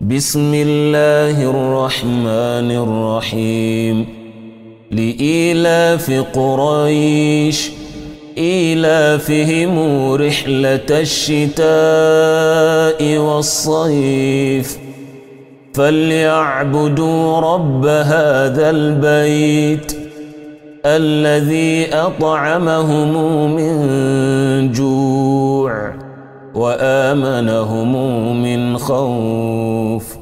بسم الله الرحمن الرحيم لإيلاف قريش إيلافهم رحلة الشتاء والصيف فليعبدوا رب هذا البيت الذي أطعمهم من جوع وآمنهم من خوف.